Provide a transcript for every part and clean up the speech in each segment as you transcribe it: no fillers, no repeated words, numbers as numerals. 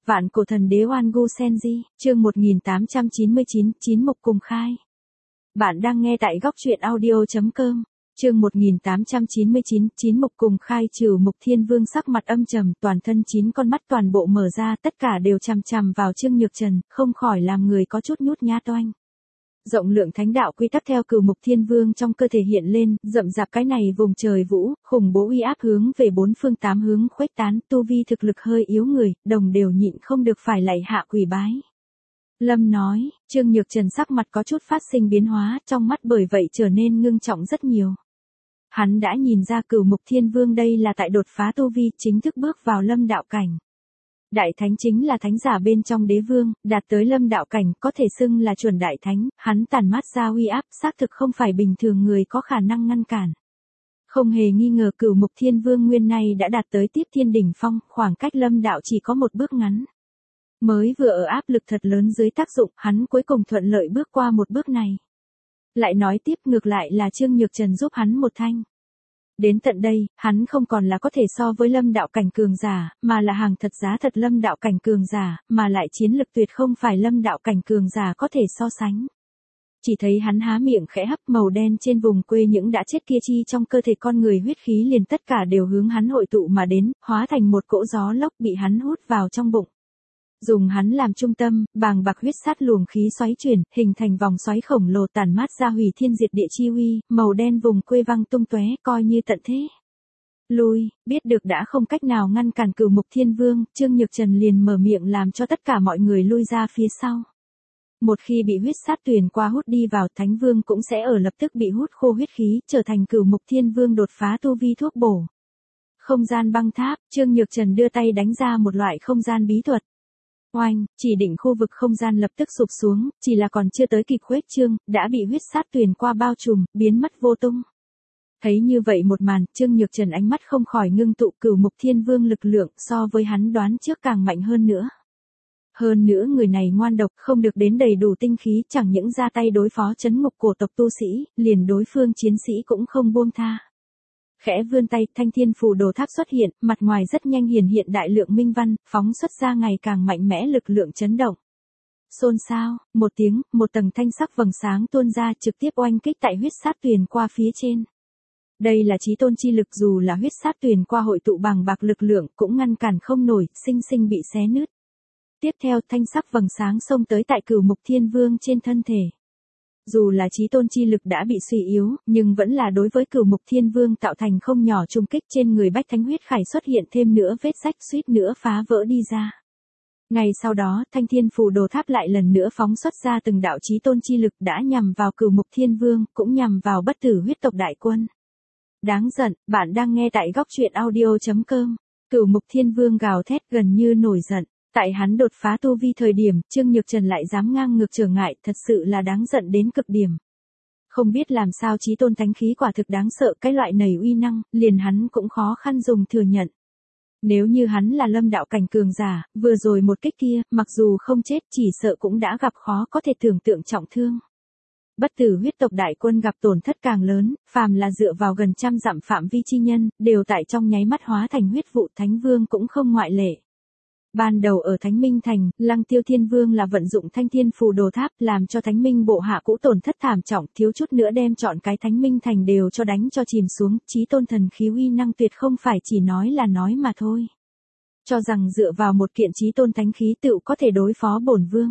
Vạn cổ thần đế Oan Gu Senji, chương 1899, chín mục cùng khai. Bạn đang nghe tại góc truyện audio.com, chương 1899, chín mục cùng khai. Trừ Mục Thiên Vương sắc mặt âm trầm, toàn thân 9 con mắt toàn bộ mở ra, tất cả đều chằm chằm vào Trương Nhược Trần, không khỏi làm người có chút nhút nhát oanh. Rộng lượng thánh đạo quy tắc theo Cửu Mục Thiên Vương trong cơ thể hiện lên, rậm rạp cái này vùng trời vũ, khủng bố uy áp hướng về 4 phương 8 hướng khuếch tán, tu vi thực lực hơi yếu người, đồng đều nhịn không được phải lạy hạ quỳ bái. Lâm nói, Trương Nhược Trần sắc mặt có chút phát sinh biến hóa, trong mắt bởi vậy trở nên ngưng trọng rất nhiều. Hắn đã nhìn ra Cửu Mục Thiên Vương đây là tại đột phá tu vi, chính thức bước vào lâm đạo cảnh. Đại thánh chính là thánh giả bên trong đế vương, đạt tới lâm đạo cảnh có thể xưng là chuẩn đại thánh, hắn tản mát ra uy áp xác thực không phải bình thường người có khả năng ngăn cản. Không hề nghi ngờ Cửu Mục Thiên Vương nguyên nay đã đạt tới tiếp thiên đỉnh phong, khoảng cách lâm đạo chỉ có một bước ngắn. Mới vừa ở áp lực thật lớn dưới tác dụng, hắn cuối cùng thuận lợi bước qua một bước này. Lại nói tiếp, ngược lại là Trương Nhược Trần giúp hắn một thanh. Đến tận đây, hắn không còn là có thể so với lâm đạo cảnh cường giả, mà là hàng thật giá thật lâm đạo cảnh cường giả, mà lại chiến lực tuyệt không phải lâm đạo cảnh cường giả có thể so sánh. Chỉ thấy hắn há miệng khẽ hấp, màu đen trên vùng quê những đã chết kia chi trong cơ thể con người huyết khí liền tất cả đều hướng hắn hội tụ mà đến, hóa thành một cỗ gió lốc bị hắn hút vào trong bụng. Dùng hắn làm trung tâm, bàng bạc huyết sát luồng khí xoáy chuyển, hình thành vòng xoáy khổng lồ tản mát ra hủy thiên diệt địa chi uy, màu đen vùng quê văng tung tóe, coi như tận thế. Lui, biết được đã không cách nào ngăn cản Cửu Mục Thiên Vương, Trương Nhược Trần liền mở miệng làm cho tất cả mọi người lui ra phía sau. Một khi bị huyết sát tuyền qua hút đi vào, Thánh Vương cũng sẽ ở lập tức bị hút khô huyết khí, trở thành Cửu Mục Thiên Vương đột phá tu vi thuốc bổ. Không gian băng tháp, Trương Nhược Trần đưa tay đánh ra một loại không gian bí thuật. Oanh, chỉ định khu vực không gian lập tức sụp xuống, chỉ là còn chưa tới kịp khuếch trương, đã bị huyết sát tuyền qua bao trùm, biến mất vô tung. Thấy như vậy một màn, Trương Nhược Trần ánh mắt không khỏi ngưng tụ. Cửu Mục Thiên Vương lực lượng so với hắn đoán trước càng mạnh hơn nữa. Hơn nữa người này ngoan độc, không được đến đầy đủ tinh khí, chẳng những ra tay đối phó trấn ngục cổ tộc tu sĩ, liền đối phương chiến sĩ cũng không buông tha. Khẽ vươn tay, Thanh Thiên Phù Đồ Tháp xuất hiện, mặt ngoài rất nhanh hiển hiện đại lượng minh văn, phóng xuất ra ngày càng mạnh mẽ lực lượng chấn động. Xôn xao, một tiếng, một tầng thanh sắc vầng sáng tuôn ra, trực tiếp oanh kích tại huyết sát tuyền qua phía trên. Đây là chí tôn chi lực, dù là huyết sát tuyền qua hội tụ bằng bạc lực lượng cũng ngăn cản không nổi, sinh sinh bị xé nứt. Tiếp theo, thanh sắc vầng sáng xông tới tại Cửu Mục Thiên Vương trên thân thể. Dù là chí tôn chi lực đã bị suy yếu, nhưng vẫn là đối với Cửu Mục Thiên Vương tạo thành không nhỏ trung kích. Trên người Bách Thánh huyết khải xuất hiện thêm nữa vết rách, suýt nữa phá vỡ đi ra. Ngay sau đó, Thanh Thiên Phù Đồ Tháp lại lần nữa phóng xuất ra từng đạo chí tôn chi lực, đã nhằm vào Cửu Mục Thiên Vương, cũng nhằm vào bất tử huyết tộc đại quân. Đáng giận, bạn đang nghe tại góc truyện audio.com. Cửu Mục Thiên Vương gào thét gần như nổi giận. Tại hắn đột phá tu vi thời điểm, Trương Nhược Trần lại dám ngang ngược trở ngại, thật sự là đáng giận đến cực điểm. Không biết làm sao chí tôn thánh khí quả thực đáng sợ, cái loại nảy uy năng, liền hắn cũng khó khăn dùng thừa nhận. Nếu như hắn là lâm đạo cảnh cường giả, vừa rồi một kích kia, mặc dù không chết chỉ sợ cũng đã gặp khó có thể tưởng tượng trọng thương. Bất tử huyết tộc đại quân gặp tổn thất càng lớn, phàm là dựa vào gần trăm dặm phạm vi chi nhân, đều tại trong nháy mắt hóa thành huyết vụ, Thánh Vương cũng không ngoại lệ. Ban đầu ở Thánh Minh Thành, Lăng Tiêu Thiên Vương là vận dụng Thanh Thiên Phù Đồ Tháp làm cho Thánh Minh bộ hạ cũ tổn thất thảm trọng, thiếu chút nữa đem chọn cái Thánh Minh Thành đều cho đánh cho chìm xuống. Chí tôn thần khí uy năng tuyệt không phải chỉ nói là nói mà thôi. Cho rằng dựa vào một kiện chí tôn thánh khí tựu có thể đối phó bổn vương.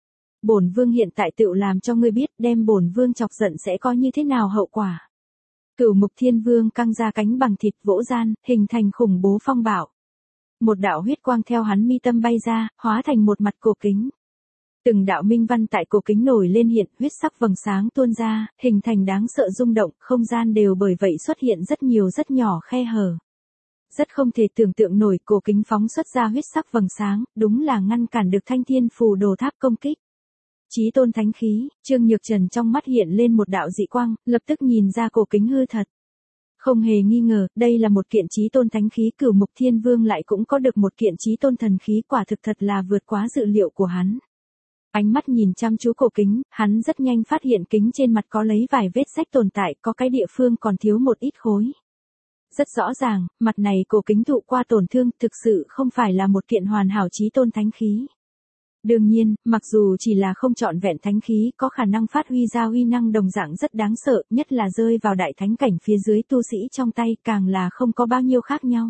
Bổn vương hiện tại tựu làm cho ngươi biết, đem bổn vương chọc giận sẽ có như thế nào hậu quả. Cửu Mục Thiên Vương căng ra cánh bằng thịt vỗ gian, hình thành khủng bố phong bạo. Một đạo huyết quang theo hắn mi tâm bay ra, hóa thành một mặt cổ kính. Từng đạo minh văn tại cổ kính nổi lên hiện, huyết sắc vầng sáng tuôn ra, hình thành đáng sợ rung động, không gian đều bởi vậy xuất hiện rất nhiều rất nhỏ khe hở. Rất không thể tưởng tượng nổi, cổ kính phóng xuất ra huyết sắc vầng sáng, đúng là ngăn cản được Thanh Thiên Phù Đồ Tháp công kích. Chí tôn thánh khí, Trương Nhược Trần trong mắt hiện lên một đạo dị quang, lập tức nhìn ra cổ kính hư thật. Không hề nghi ngờ, đây là một kiện chí tôn thánh khí, Cửu Mục Thiên Vương lại cũng có được một kiện chí tôn thần khí, quả thực thật là vượt quá dự liệu của hắn. Ánh mắt nhìn chăm chú cổ kính, hắn rất nhanh phát hiện kính trên mặt có lấy vài vết rách tồn tại, có cái địa phương còn thiếu một ít khối. Rất rõ ràng, mặt này cổ kính thụ qua tổn thương thực sự không phải là một kiện hoàn hảo chí tôn thánh khí. Đương nhiên, mặc dù chỉ là không trọn vẹn thánh khí có khả năng phát huy ra uy năng đồng dạng rất đáng sợ, nhất là rơi vào đại thánh cảnh phía dưới tu sĩ trong tay càng là không có bao nhiêu khác nhau.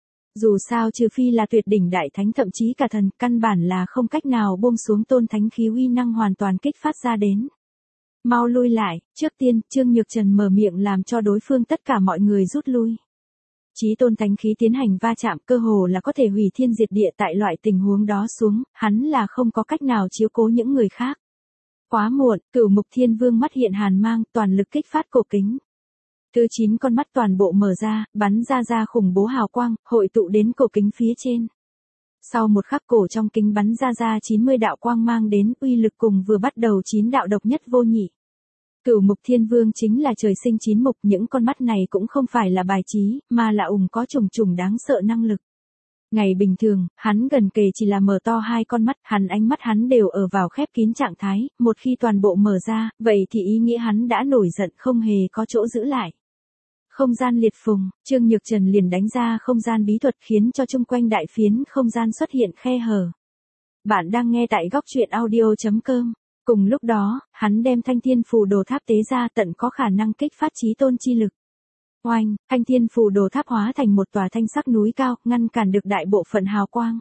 Dù sao trừ phi là tuyệt đỉnh đại thánh thậm chí cả thần, căn bản là không cách nào buông xuống tôn thánh khí uy năng hoàn toàn kích phát ra đến. Mau lui lại, trước tiên, Trương Nhược Trần mở miệng làm cho đối phương tất cả mọi người rút lui. Chí tôn thánh khí tiến hành va chạm cơ hồ là có thể hủy thiên diệt địa tại loại tình huống đó xuống, hắn là không có cách nào chiếu cố những người khác. Quá muộn, Cửu Mục Thiên Vương mắt hiện hàn mang, toàn lực kích phát cổ kính. Thứ 9 con mắt toàn bộ mở ra, bắn ra khủng bố hào quang, hội tụ đến cổ kính phía trên. Sau một khắc cổ trong kính bắn ra 90 đạo quang mang đến, uy lực cùng vừa bắt đầu 9 đạo độc nhất vô nhị. Cửu Mục Thiên Vương chính là trời sinh 9 mục, những con mắt này cũng không phải là bài trí, mà là có trùng đáng sợ năng lực. Ngày bình thường, hắn gần kề chỉ là mở to hai con mắt, ánh mắt hắn đều ở vào khép kín trạng thái, một khi toàn bộ mở ra, vậy thì ý nghĩa hắn đã nổi giận không hề có chỗ giữ lại. Không gian liệt phùng, Trương Nhược Trần liền đánh ra không gian bí thuật khiến cho chung quanh đại phiến không gian xuất hiện khe hở. Bạn đang nghe tại góc truyện audio.com. Cùng lúc đó, hắn đem Thanh Thiên Phù Đồ Tháp tế ra tận có khả năng kích phát chí tôn chi lực. Oanh, Thanh Thiên Phù Đồ Tháp hóa thành một tòa thanh sắc núi cao, ngăn cản được đại bộ phận hào quang.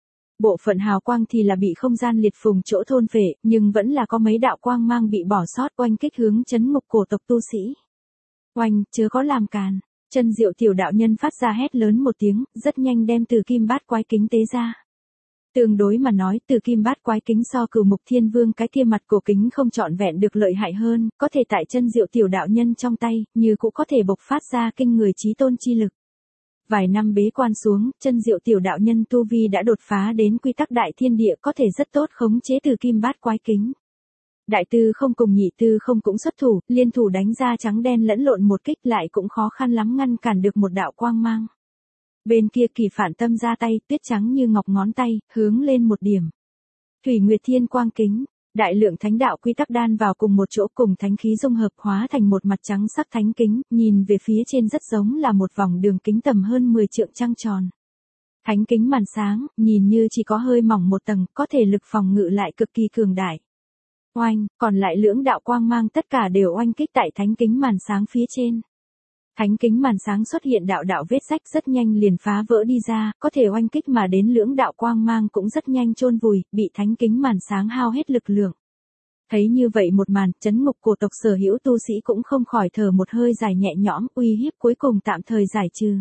Bộ phận hào quang thì là bị không gian liệt phùng chỗ thôn phệ, nhưng vẫn là có mấy đạo quang mang bị bỏ sót oanh kích hướng chấn ngục cổ tộc tu sĩ. Oanh, chớ có làm càn. Chân Diệu tiểu đạo nhân phát ra hét lớn một tiếng, rất nhanh đem từ kim bát quái kính tế ra. Tương đối mà nói, từ kim bát quái kính so Cửu Mục Thiên Vương cái kia mặt cổ kính không trọn vẹn được lợi hại hơn, có thể tại Chân Diệu tiểu đạo nhân trong tay, như cũng có thể bộc phát ra kinh người chí tôn chi lực. Vài năm bế quan xuống, Chân Diệu tiểu đạo nhân tu vi đã đột phá đến quy tắc đại thiên địa, có thể rất tốt khống chế từ kim bát quái kính. Đại tư không cùng nhị tư không cũng xuất thủ, liên thủ đánh ra trắng đen lẫn lộn một kích lại cũng khó khăn lắm ngăn cản được một đạo quang mang. Bên kia Kỳ Phản Tâm ra tay, tuyết trắng như ngọc ngón tay, hướng lên một điểm. Thủy Nguyệt Thiên Quang Kính, đại lượng thánh đạo quy tắc đan vào cùng một chỗ cùng thánh khí dung hợp hóa thành một mặt trắng sắc thánh kính, nhìn về phía trên rất giống là một vòng đường kính tầm hơn 10 trượng trăng tròn. Thánh kính màn sáng, nhìn như chỉ có hơi mỏng một tầng, có thể lực phòng ngự lại cực kỳ cường đại. Oanh, còn lại lưỡng đạo quang mang tất cả đều oanh kích tại thánh kính màn sáng phía trên. Thánh kính màn sáng xuất hiện đạo vết rách rất nhanh liền phá vỡ đi ra, có thể oanh kích mà đến lưỡng đạo quang mang cũng rất nhanh chôn vùi, bị thánh kính màn sáng hao hết lực lượng. Thấy như vậy một màn, chấn ngục cổ tộc sở hữu tu sĩ cũng không khỏi thở một hơi dài nhẹ nhõm, uy hiếp cuối cùng tạm thời giải trừ.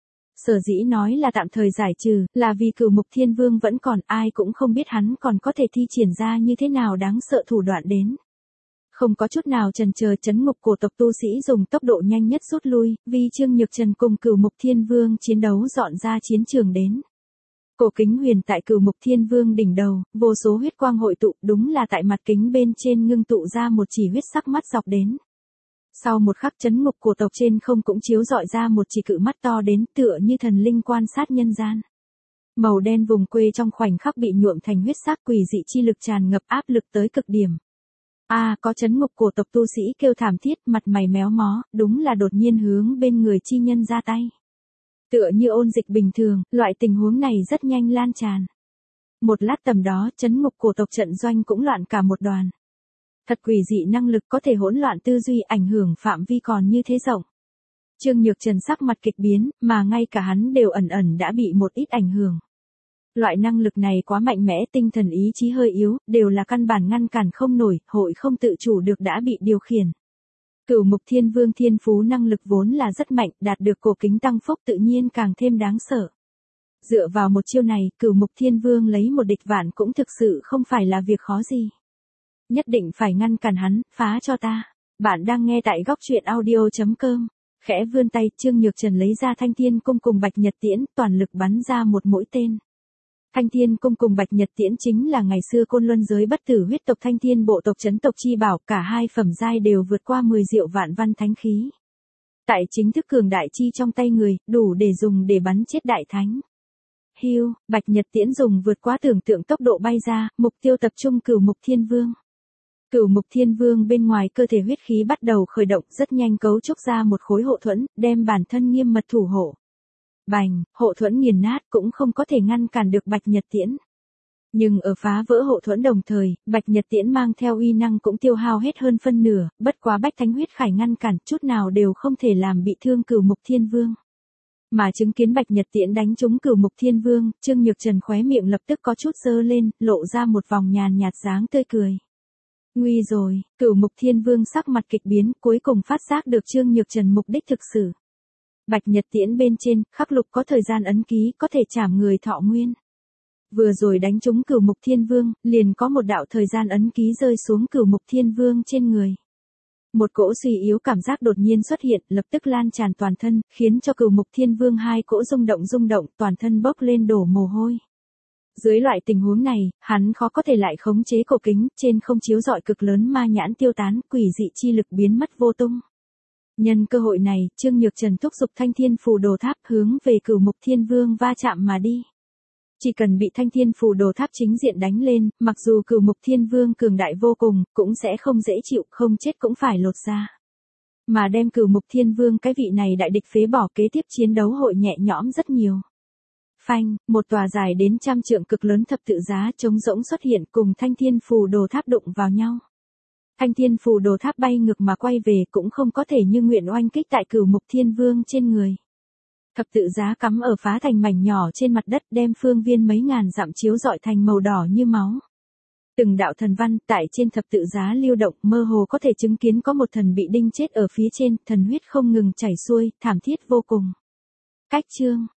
Sở dĩ nói là tạm thời giải trừ, là vì Cửu Mục Thiên Vương vẫn còn, ai cũng không biết hắn còn có thể thi triển ra như thế nào đáng sợ thủ đoạn đến. Không có chút nào chần chờ, chấn ngục cổ tộc tu sĩ dùng tốc độ nhanh nhất rút lui, vì Trương Nhược Trần cùng Cửu Mục Thiên Vương chiến đấu dọn ra chiến trường đến. Cổ kính huyền tại Cửu Mục Thiên Vương đỉnh đầu, vô số huyết quang hội tụ, đúng là tại mặt kính bên trên ngưng tụ ra một chỉ huyết sắc mắt dọc đến. Sau một khắc chấn ngục cổ tộc trên không cũng chiếu rọi ra một chỉ cự mắt to đến, tựa như thần linh quan sát nhân gian. Màu đen vùng quê trong khoảnh khắc bị nhuộm thành huyết sắc, quỷ dị chi lực tràn ngập, áp lực tới cực điểm. Có chấn ngục cổ tộc tu sĩ kêu thảm thiết, mặt mày méo mó, đúng là đột nhiên hướng bên người chi nhân ra tay. Tựa như ôn dịch bình thường, loại tình huống này rất nhanh lan tràn. Một lát tầm đó, chấn ngục cổ tộc trận doanh cũng loạn cả một đoàn. Thật quỷ dị năng lực có thể hỗn loạn tư duy, ảnh hưởng phạm vi còn như thế rộng. Trương Nhược Trần sắc mặt kịch biến, mà ngay cả hắn đều ẩn đã bị một ít ảnh hưởng. Loại năng lực này quá mạnh mẽ, tinh thần ý chí hơi yếu, đều là căn bản ngăn cản không nổi, hội không tự chủ được đã bị điều khiển. Cửu Mục Thiên Vương thiên phú năng lực vốn là rất mạnh, đạt được cổ kính tăng phúc tự nhiên càng thêm đáng sợ. Dựa vào một chiêu này, Cửu Mục Thiên Vương lấy một địch vạn cũng thực sự không phải là việc khó gì. Nhất định phải ngăn cản hắn, phá cho ta. Bạn đang nghe tại góc truyện audio.com. Khẽ vươn tay, Trương Nhược Trần lấy ra Thanh Thiên Cung cùng Bạch Nhật Tiễn, toàn lực bắn ra một mũi tên. Thanh Thiên Cung cùng Bạch Nhật Tiễn chính là ngày xưa Côn Luân giới bất tử huyết tộc Thanh Thiên bộ tộc trấn tộc chi bảo, cả hai phẩm giai đều vượt qua 10 triệu vạn văn thánh khí. Tại chính thức cường đại chi trong tay người, đủ để dùng để bắn chết đại thánh. Hưu, Bạch Nhật Tiễn dùng vượt quá tưởng tượng tốc độ bay ra, mục tiêu tập trung Cửu Mục Thiên Vương. Cửu Mục Thiên Vương bên ngoài cơ thể huyết khí bắt đầu khởi động, rất nhanh cấu trúc ra một khối hộ thuẫn, đem bản thân nghiêm mật thủ hộ. Bành, hộ thuẫn nghiền nát cũng không có thể ngăn cản được Bạch Nhật Tiễn. Nhưng ở phá vỡ hộ thuẫn đồng thời, Bạch Nhật Tiễn mang theo uy năng cũng tiêu hao hết hơn phân nửa, bất quá Bách Thánh huyết khải ngăn cản, chút nào đều không thể làm bị thương Cửu Mục Thiên Vương. Mà chứng kiến Bạch Nhật Tiễn đánh trúng Cửu Mục Thiên Vương, Trương Nhược Trần khóe miệng lập tức có chút giơ lên, lộ ra một vòng nhàn nhạt dáng tươi cười. Nguy rồi, Cửu Mục Thiên Vương sắc mặt kịch biến, cuối cùng phát giác được Trương Nhược Trần mục đích thực sự. Bạch Nhật Tiễn bên trên, khắc lục có thời gian ấn ký, có thể trảm người thọ nguyên. Vừa rồi đánh trúng Cửu Mục Thiên Vương, liền có một đạo thời gian ấn ký rơi xuống Cửu Mục Thiên Vương trên người. Một cỗ suy yếu cảm giác đột nhiên xuất hiện, lập tức lan tràn toàn thân, khiến cho Cửu Mục Thiên Vương hai cỗ rung động, toàn thân bốc lên đổ mồ hôi. Dưới loại tình huống này, hắn khó có thể lại khống chế cổ kính, trên không chiếu rọi cực lớn ma nhãn tiêu tán, quỷ dị chi lực biến mất vô tung. Nhân cơ hội này, Trương Nhược Trần thúc giục Thanh Thiên Phù Đồ Tháp hướng về Cửu Mục Thiên Vương va chạm mà đi. Chỉ cần bị Thanh Thiên Phù Đồ Tháp chính diện đánh lên, mặc dù Cửu Mục Thiên Vương cường đại vô cùng, cũng sẽ không dễ chịu, không chết cũng phải lột ra. Mà đem Cửu Mục Thiên Vương cái vị này đại địch phế bỏ, kế tiếp chiến đấu hội nhẹ nhõm rất nhiều. Phanh, một tòa dài đến 100 trượng cực lớn thập tự giá trống rỗng xuất hiện cùng Thanh Thiên Phù Đồ Tháp đụng vào nhau. Thanh Thiên Phù Đồ Tháp bay ngược mà quay về cũng không có thể như nguyện oanh kích tại Cửu Mục Thiên Vương trên người. Thập tự giá cắm ở phá thành mảnh nhỏ trên mặt đất, đem phương viên mấy ngàn dặm chiếu rọi thành màu đỏ như máu. Từng đạo thần văn tại trên thập tự giá lưu động, mơ hồ có thể chứng kiến có một thần bị đinh chết ở phía trên, thần huyết không ngừng chảy xuôi, thảm thiết vô cùng. Cách chương